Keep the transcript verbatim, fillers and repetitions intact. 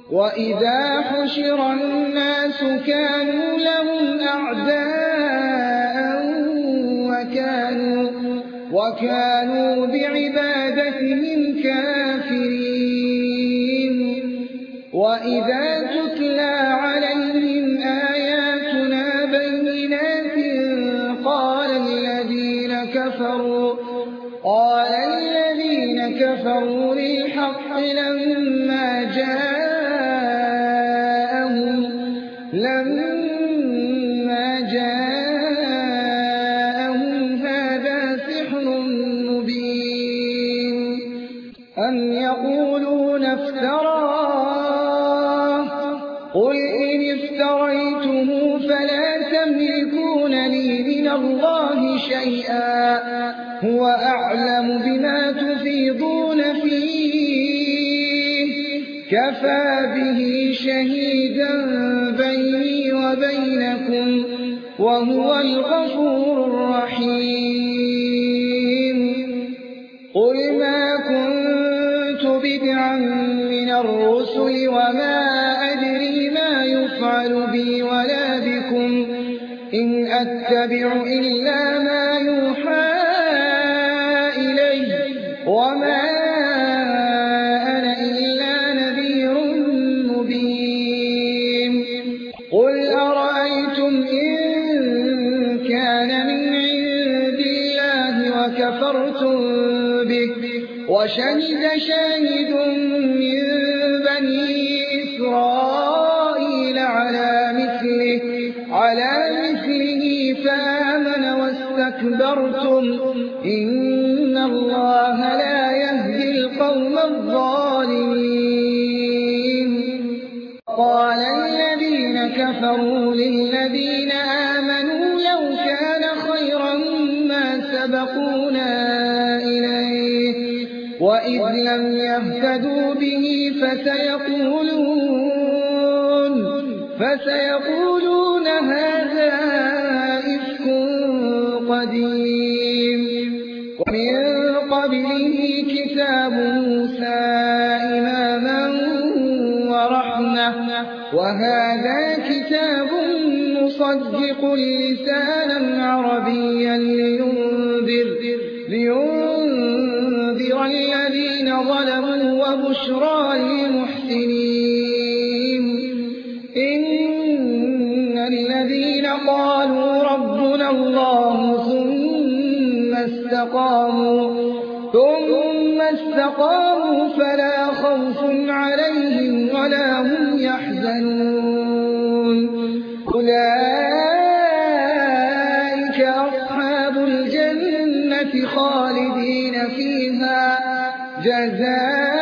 وإذا حشر الناس كانوا لهم أعداء وكانوا, وكانوا بعبادتهم كافرين. وإذا تتلى عليهم آياتنا بينات قال الذين كفروا قال الذين كفروا للحق لما جاءهم لما جاءهم هذا سحر مبين أم يقولون افتراه قل إن افتريته فلا تملكون لي من الله شيئا هو أعلم بما تفيضون فيه كفى به شهيدا بيني وبينكم وهو الغفور الرحيم. قل ما كنت بدعا من الرسل وما أدري ما يفعل بي ولا بكم إن أتبع إلا ما يوحى إلي وما أنا إلا نذير مبين. قل أرأيتم إن كان من عند الله وكفرتم به وشهد شاهد من بني إسرائيل على مثله على مثله فآمن واستكبرتم إن الله لا يهدي القوم الظالمين. قال الذين كفروا للذين آمنوا لو كان خيرا ما سبقونا إليه وإذ لم يهتدوا به فسيقولون فسيقولون هذا إفك قديم. ومن قبله كتاب موسى إماما ورحمة وهذا كتاب مصدق لسانا عربيا لينذر, لينذر الذين ظلموا وبشرى للمحسنين. إن الذين قالوا ربنا الله ثم استقاموا ثم استقاموا فلا خوف عليهم ولا هم يحزنون أولئك أصحاب الجنة خالدين فيها جزاء